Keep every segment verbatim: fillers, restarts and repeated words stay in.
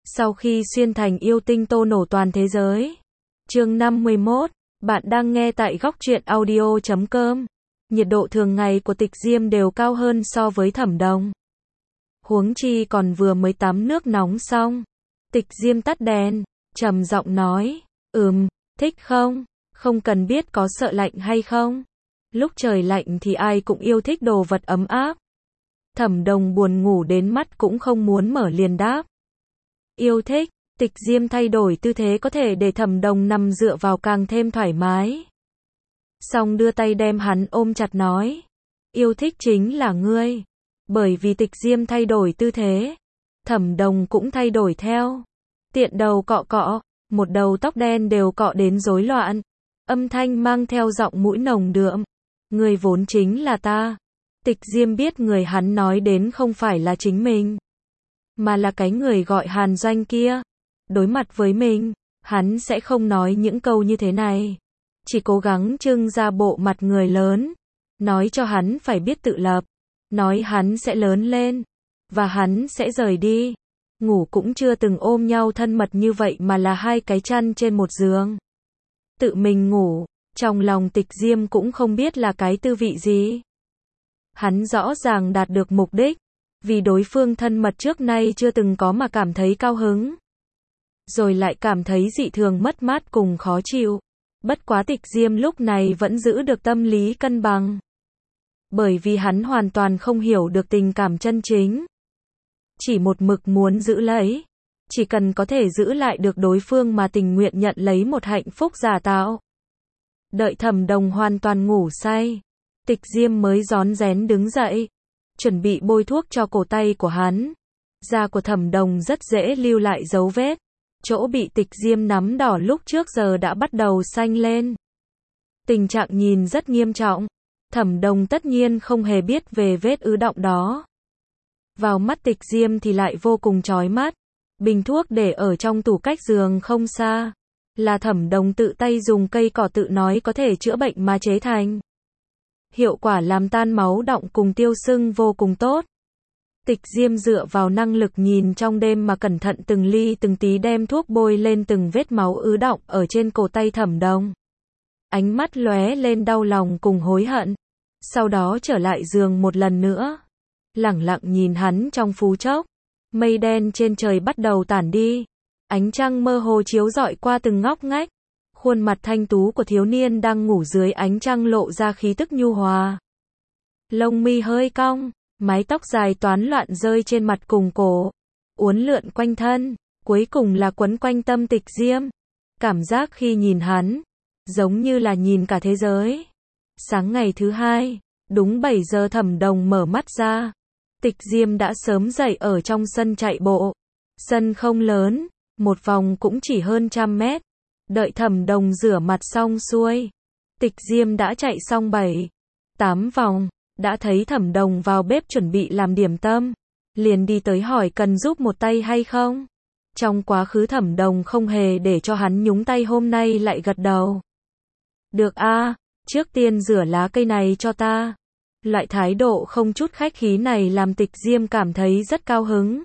Sau khi xuyên thành yêu tinh tô nổ toàn thế giới. Chương năm mươi mốt, bạn đang nghe tại góc truyện audio chấm com. Nhiệt độ thường ngày của Tịch Diêm đều cao hơn so với Thẩm Đồng. Huống chi còn vừa mới tắm nước nóng xong. Tịch Diêm tắt đèn, trầm giọng nói, ừm, thích không? Không cần biết có sợ lạnh hay không. Lúc trời lạnh thì ai cũng yêu thích đồ vật ấm áp. Thẩm Đồng buồn ngủ đến mắt cũng không muốn mở liền đáp. Yêu thích. Tịch Diêm thay đổi tư thế có thể để Thẩm Đồng nằm dựa vào càng thêm thoải mái. Xong đưa tay đem hắn ôm chặt nói. Yêu thích chính là ngươi. Bởi vì Tịch Diêm thay đổi tư thế, Thẩm Đồng cũng thay đổi theo. Tiện đầu cọ cọ, một đầu tóc đen đều cọ đến rối loạn. Âm thanh mang theo giọng mũi nồng đượm. Ngươi vốn chính là ta. Tịch Diêm biết người hắn nói đến không phải là chính mình, mà là cái người gọi Hàn Doanh kia. Đối mặt với mình, hắn sẽ không nói những câu như thế này. Chỉ cố gắng trưng ra bộ mặt người lớn. Nói cho hắn phải biết tự lập. Nói hắn sẽ lớn lên. Và hắn sẽ rời đi. Ngủ cũng chưa từng ôm nhau thân mật như vậy mà là hai cái chăn trên một giường. Tự mình ngủ, trong lòng Tịch Diêm cũng không biết là cái tư vị gì. Hắn rõ ràng đạt được mục đích. Vì đối phương thân mật trước nay chưa từng có mà cảm thấy cao hứng. Rồi lại cảm thấy dị thường mất mát cùng khó chịu. Bất quá Tịch Diêm lúc này vẫn giữ được tâm lý cân bằng. Bởi vì hắn hoàn toàn không hiểu được tình cảm chân chính. Chỉ một mực muốn giữ lấy. Chỉ cần có thể giữ lại được đối phương mà tình nguyện nhận lấy một hạnh phúc giả tạo. Đợi Thẩm Đồng hoàn toàn ngủ say. Tịch Diêm mới rón rén đứng dậy. Chuẩn bị bôi thuốc cho cổ tay của hắn. Da của Thẩm Đồng rất dễ lưu lại dấu vết. Chỗ bị Tịch Diêm nắm đỏ lúc trước giờ đã bắt đầu xanh lên. Tình trạng nhìn rất nghiêm trọng. Thẩm Đồng tất nhiên không hề biết về vết ứ đọng đó. Vào mắt Tịch Diêm thì lại vô cùng chói mắt. Bình thuốc để ở trong tủ cách giường không xa. Là Thẩm Đồng tự tay dùng cây cỏ tự nói có thể chữa bệnh mà chế thành. Hiệu quả làm tan máu đọng cùng tiêu sưng vô cùng tốt. Tịch Diêm dựa vào năng lực nhìn trong đêm mà cẩn thận từng ly từng tí đem thuốc bôi lên từng vết máu ứ đọng ở trên cổ tay Thẩm Đồng. Ánh mắt lóe lên đau lòng cùng hối hận. Sau đó trở lại giường một lần nữa. Lẳng lặng nhìn hắn trong phút chốc. Mây đen trên trời bắt đầu tản đi. Ánh trăng mơ hồ chiếu rọi qua từng ngóc ngách. Khuôn mặt thanh tú của thiếu niên đang ngủ dưới ánh trăng lộ ra khí tức nhu hòa. Lông mi hơi cong, mái tóc dài toán loạn rơi trên mặt cùng cổ, uốn lượn quanh thân, cuối cùng là quấn quanh tâm Tịch Diêm. Cảm giác khi nhìn hắn, giống như là nhìn cả thế giới. Sáng ngày thứ hai, đúng bảy giờ Thẩm Đồng mở mắt ra. Tịch Diêm đã sớm dậy ở trong sân chạy bộ. Sân không lớn, một vòng cũng chỉ hơn trăm mét. Đợi Thẩm Đồng rửa mặt xong xuôi, Tịch Diêm đã chạy xong bảy, tám vòng, đã thấy Thẩm Đồng vào bếp chuẩn bị làm điểm tâm, liền đi tới hỏi cần giúp một tay hay không. Trong quá khứ Thẩm Đồng không hề để cho hắn nhúng tay, hôm nay lại gật đầu. Được a, trước tiên rửa lá cây này cho ta. Loại thái độ không chút khách khí này làm Tịch Diêm cảm thấy rất cao hứng.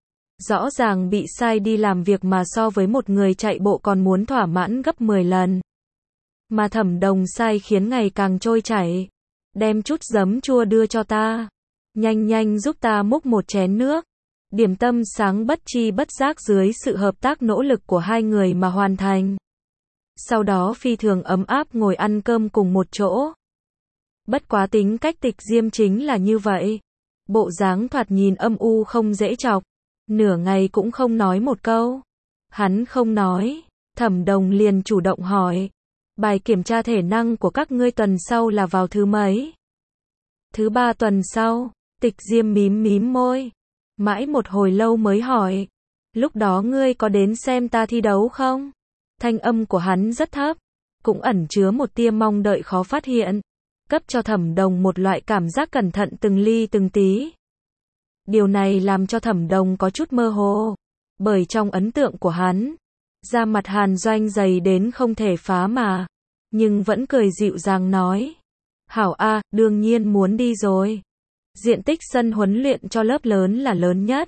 Rõ ràng bị sai đi làm việc mà so với một người chạy bộ còn muốn thỏa mãn gấp mười lần. Mà Thẩm Đồng sai khiến ngày càng trôi chảy. Đem chút giấm chua đưa cho ta. Nhanh nhanh giúp ta múc một chén nước. Điểm tâm sáng bất chi bất giác dưới sự hợp tác nỗ lực của hai người mà hoàn thành. Sau đó phi thường ấm áp ngồi ăn cơm cùng một chỗ. Bất quá tính cách Tịch Diêm chính là như vậy. Bộ dáng thoạt nhìn âm u không dễ chọc. Nửa ngày cũng không nói một câu. Hắn không nói, Thẩm Đồng liền chủ động hỏi. Bài kiểm tra thể năng của các ngươi tuần sau là vào thứ mấy? Thứ ba tuần sau. Tịch Diêm mím mím môi. Mãi một hồi lâu mới hỏi. Lúc đó ngươi có đến xem ta thi đấu không? Thanh âm của hắn rất thấp. Cũng ẩn chứa một tia mong đợi khó phát hiện. Cấp cho Thẩm Đồng một loại cảm giác cẩn thận từng ly từng tí. Điều này làm cho Thẩm Đồng có chút mơ hồ. Bởi trong ấn tượng của hắn, da mặt Hàn Doanh dày đến không thể phá mà. Nhưng vẫn cười dịu dàng nói. Hảo a, đương nhiên muốn đi rồi. Diện tích sân huấn luyện cho lớp lớn là lớn nhất.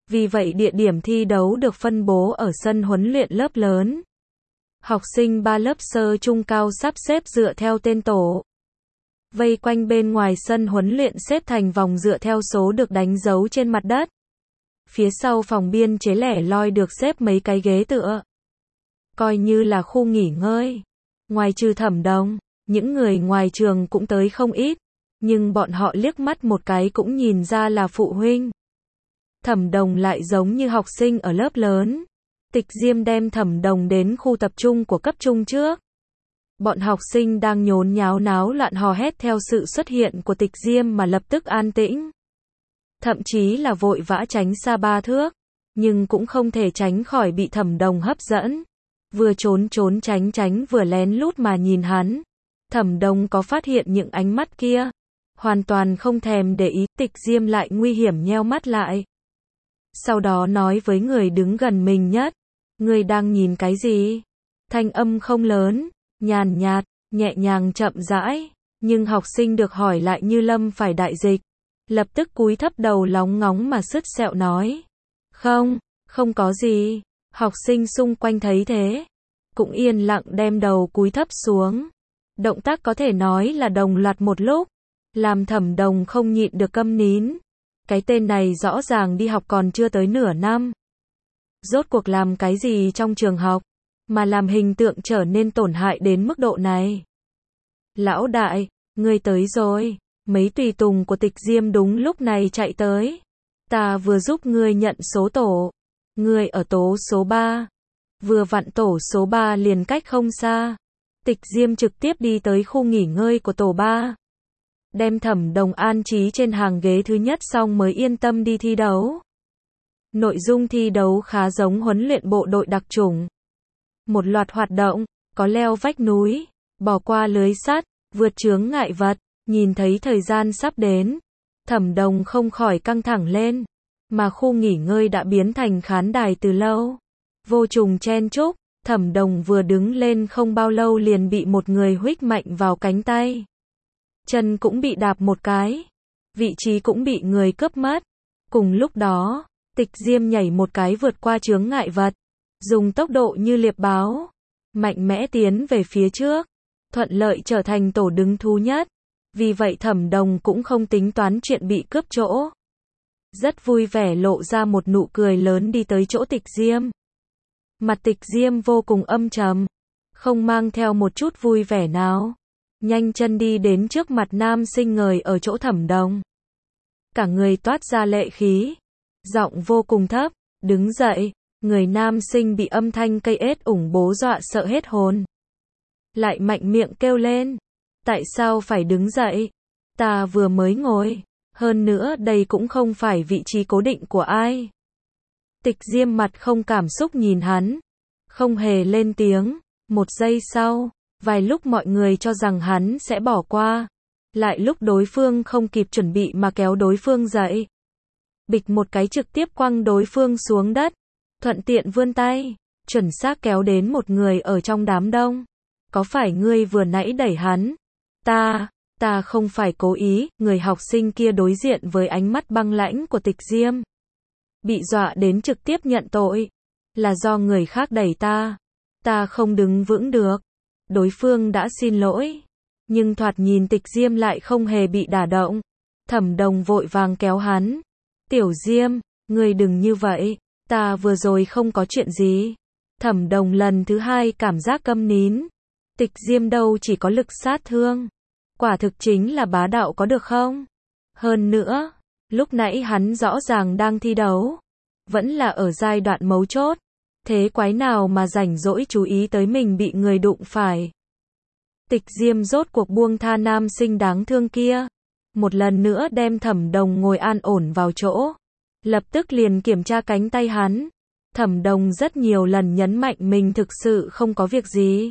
Vì vậy địa điểm thi đấu được phân bố ở sân huấn luyện lớp lớn. Học sinh ba lớp sơ trung cao sắp xếp dựa theo tên tổ. Vây quanh bên ngoài sân huấn luyện xếp thành vòng dựa theo số được đánh dấu trên mặt đất. Phía sau phòng biên chế lẻ loi được xếp mấy cái ghế tựa. Coi như là khu nghỉ ngơi. Ngoài trừ Thẩm Đồng, những người ngoài trường cũng tới không ít. Nhưng bọn họ liếc mắt một cái cũng nhìn ra là phụ huynh. Thẩm Đồng lại giống như học sinh ở lớp lớn. Tịch Diêm đem Thẩm Đồng đến khu tập trung của cấp trung trước. Bọn học sinh đang nhốn nháo náo loạn hò hét theo sự xuất hiện của Tịch Diêm mà lập tức an tĩnh. Thậm chí là vội vã tránh xa ba thước. Nhưng cũng không thể tránh khỏi bị Thẩm Đồng hấp dẫn. Vừa trốn trốn tránh tránh vừa lén lút mà nhìn hắn. Thẩm Đồng có phát hiện những ánh mắt kia. Hoàn toàn không thèm để ý. Tịch Diêm lại nguy hiểm nheo mắt lại. Sau đó nói với người đứng gần mình nhất. Người đang nhìn cái gì? Thanh âm không lớn, nhàn nhạt, nhẹ nhàng chậm rãi. Nhưng học sinh được hỏi lại như lâm phải đại dịch. Lập tức cúi thấp đầu lóng ngóng mà sứt sẹo nói. Không, không có gì. Học sinh xung quanh thấy thế. Cũng yên lặng đem đầu cúi thấp xuống. Động tác có thể nói là đồng loạt một lúc. Làm Thẩm Đồng không nhịn được câm nín. Cái tên này rõ ràng đi học còn chưa tới nửa năm. Rốt cuộc làm cái gì trong trường học, mà làm hình tượng trở nên tổn hại đến mức độ này. Lão đại, ngươi tới rồi. Mấy tùy tùng của Tịch Diêm đúng lúc này chạy tới. Ta vừa giúp ngươi nhận số tổ. Ngươi ở tố số ba. Vừa vặn tổ số ba liền cách không xa. Tịch Diêm trực tiếp đi tới khu nghỉ ngơi của tổ ba. Đem Thẩm Đồng an trí trên hàng ghế thứ nhất xong mới yên tâm đi thi đấu. Nội dung thi đấu khá giống huấn luyện bộ đội đặc chủng. Một loạt hoạt động, có leo vách núi, bỏ qua lưới sắt, vượt chướng ngại vật. Nhìn thấy thời gian sắp đến, Thẩm Đồng không khỏi căng thẳng lên. Mà khu nghỉ ngơi đã biến thành khán đài từ lâu. Vô trùng chen chúc, Thẩm Đồng vừa đứng lên không bao lâu liền bị một người huých mạnh vào cánh tay. Chân cũng bị đạp một cái. Vị trí cũng bị người cướp mất. Cùng lúc đó, Tịch Diêm nhảy một cái vượt qua chướng ngại vật. Dùng tốc độ như liệp báo. Mạnh mẽ tiến về phía trước. Thuận lợi trở thành tổ đứng thứ nhất. Vì vậy Thẩm Đồng cũng không tính toán chuyện bị cướp chỗ. Rất vui vẻ lộ ra một nụ cười lớn đi tới chỗ Tịch Diêm. Mặt Tịch Diêm vô cùng âm trầm. Không mang theo một chút vui vẻ nào. Nhanh chân đi đến trước mặt nam sinh ngồi ở chỗ Thẩm Đồng. Cả người toát ra lệ khí. Giọng vô cùng thấp. Đứng dậy. Người nam sinh bị âm thanh cây ếch ủng bố dọa sợ hết hồn. Lại mạnh miệng kêu lên. Tại sao phải đứng dậy? Ta vừa mới ngồi. Hơn nữa đây cũng không phải vị trí cố định của ai. Tịch Diêm mặt không cảm xúc nhìn hắn. Không hề lên tiếng. Một giây sau, vài lúc mọi người cho rằng hắn sẽ bỏ qua. Lại lúc đối phương không kịp chuẩn bị mà kéo đối phương dậy. Bịch một cái trực tiếp quăng đối phương xuống đất. Thuận tiện vươn tay. Chuẩn xác kéo đến một người ở trong đám đông. Có phải ngươi vừa nãy đẩy hắn? Ta, ta không phải cố ý. Người học sinh kia đối diện với ánh mắt băng lãnh của Tịch Diêm. Bị dọa đến trực tiếp nhận tội. Là do người khác đẩy ta. Ta không đứng vững được. Đối phương đã xin lỗi. Nhưng thoạt nhìn Tịch Diêm lại không hề bị đả động. Thẩm Đồng vội vàng kéo hắn. Tiểu Diêm, ngươi đừng như vậy. Ta vừa rồi không có chuyện gì. Thẩm Đồng lần thứ hai cảm giác câm nín. Tịch Diêm đâu chỉ có lực sát thương. Quả thực chính là bá đạo có được không? Hơn nữa, lúc nãy hắn rõ ràng đang thi đấu. Vẫn là ở giai đoạn mấu chốt. Thế quái nào mà rảnh rỗi chú ý tới mình bị người đụng phải. Tịch Diêm rốt cuộc buông tha nam sinh đáng thương kia. Một lần nữa đem Thẩm Đồng ngồi an ổn vào chỗ. Lập tức liền kiểm tra cánh tay hắn. Thẩm Đồng rất nhiều lần nhấn mạnh mình thực sự không có việc gì.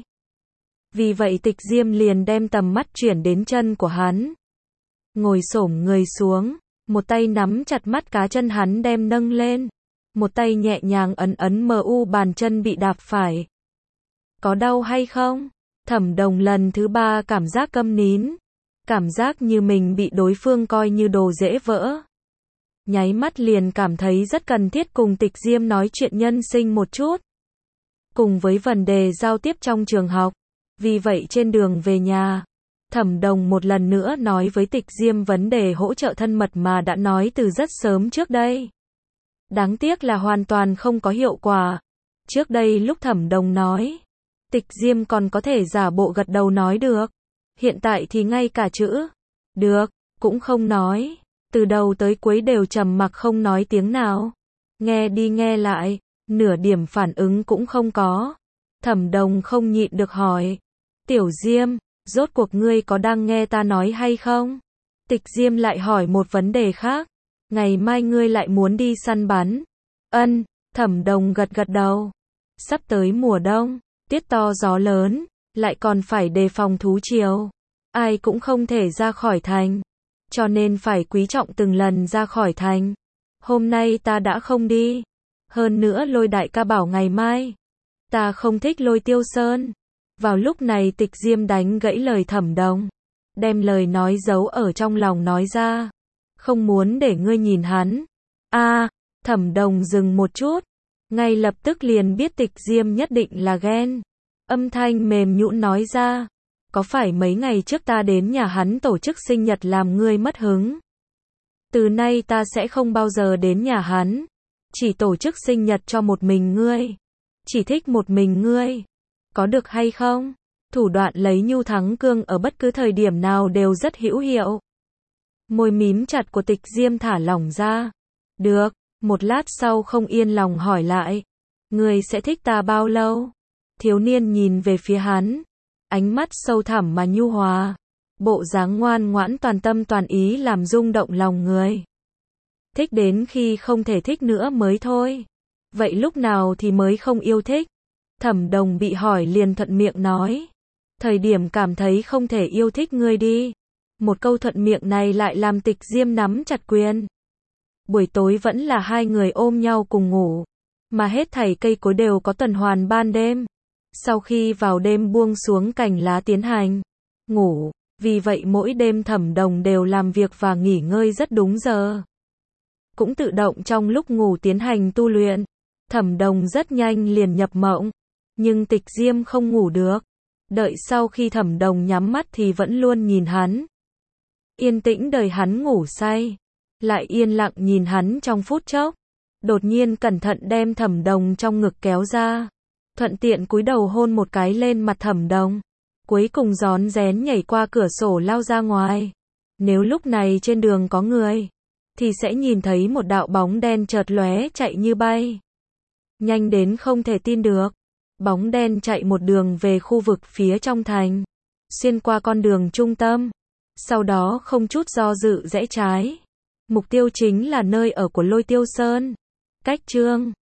Vì vậy Tịch Diêm liền đem tầm mắt chuyển đến chân của hắn. Ngồi xổm người xuống. Một tay nắm chặt mắt cá chân hắn đem nâng lên. Một tay nhẹ nhàng ấn ấn mu bàn chân bị đạp phải. Có đau hay không? Thẩm Đồng lần thứ ba cảm giác câm nín. Cảm giác như mình bị đối phương coi như đồ dễ vỡ. nháy mắt liền cảm thấy rất cần thiết cùng Tịch Diêm nói chuyện nhân sinh một chút. Cùng với vấn đề giao tiếp trong trường học. Vì vậy trên đường về nhà, Thẩm Đồng một lần nữa nói với Tịch Diêm vấn đề hỗ trợ thân mật mà đã nói từ rất sớm trước đây. Đáng tiếc là hoàn toàn không có hiệu quả. Trước đây lúc Thẩm Đồng nói, Tịch Diêm còn có thể giả bộ gật đầu nói được. Hiện tại thì ngay cả chữ được cũng không nói, từ đầu tới cuối đều trầm mặc không nói tiếng nào. Nghe đi nghe lại, nửa điểm phản ứng cũng không có. Thẩm Đồng không nhịn được hỏi, Tiểu Diêm, rốt cuộc ngươi có đang nghe ta nói hay không? Tịch Diêm lại hỏi một vấn đề khác, ngày mai ngươi lại muốn đi săn bắn. Ân, Thẩm Đồng gật gật đầu. Sắp tới mùa đông, tiết to gió lớn, lại còn phải đề phòng thú triều. Ai cũng không thể ra khỏi thành, cho nên phải quý trọng từng lần ra khỏi thành. Hôm nay ta đã không đi. Hơn nữa Lôi đại ca bảo ngày mai. Ta không thích Lôi Tiêu Sơn. Vào lúc này Tịch Diêm đánh gãy lời Thẩm Đồng, đem lời nói giấu ở trong lòng nói ra. Không muốn để ngươi nhìn hắn. A, à, Thẩm Đồng dừng một chút, ngay lập tức liền biết Tịch Diêm nhất định là ghen. Âm thanh mềm nhũn nói ra, có phải mấy ngày trước ta đến nhà hắn tổ chức sinh nhật làm ngươi mất hứng? Từ nay ta sẽ không bao giờ đến nhà hắn, chỉ tổ chức sinh nhật cho một mình ngươi, chỉ thích một mình ngươi. Có được hay không? Thủ đoạn lấy nhu thắng cương ở bất cứ thời điểm nào đều rất hữu hiệu. Môi mím chặt của Tịch Diêm thả lỏng ra. Được, một lát sau không yên lòng hỏi lại. Ngươi sẽ thích ta bao lâu? Thiếu niên nhìn về phía hắn, ánh mắt sâu thẳm mà nhu hòa, bộ dáng ngoan ngoãn toàn tâm toàn ý làm rung động lòng người. Thích đến khi không thể thích nữa mới thôi. Vậy lúc nào thì mới không yêu thích? Thẩm Đồng bị hỏi liền thuận miệng nói. Thời điểm cảm thấy không thể yêu thích ngươi đi. Một câu thuận miệng này lại làm Tịch Diêm nắm chặt quyền. Buổi tối vẫn là hai người ôm nhau cùng ngủ, mà hết thảy cây cối đều có tuần hoàn ban đêm. Sau khi vào đêm buông xuống cành lá tiến hành ngủ, vì vậy mỗi đêm Thẩm Đồng đều làm việc và nghỉ ngơi rất đúng giờ. Cũng tự động trong lúc ngủ tiến hành tu luyện. Thẩm Đồng rất nhanh liền nhập mộng, nhưng Tịch Diêm không ngủ được. Đợi sau khi Thẩm Đồng nhắm mắt thì vẫn luôn nhìn hắn. Yên tĩnh đợi hắn ngủ say, lại yên lặng nhìn hắn trong phút chốc. Đột nhiên cẩn thận đem Thẩm Đồng trong ngực kéo ra, thuận tiện cúi đầu hôn một cái lên mặt Thẩm Đồng. Cuối cùng rón rén nhảy qua cửa sổ lao ra ngoài. Nếu lúc này trên đường có người, thì sẽ nhìn thấy một đạo bóng đen chợt lóe chạy như bay. Nhanh đến không thể tin được. Bóng đen chạy một đường về khu vực phía trong thành, xuyên qua con đường trung tâm, sau đó không chút do dự rẽ trái. Mục tiêu chính là nơi ở của Lôi Tiêu Sơn. Cách chương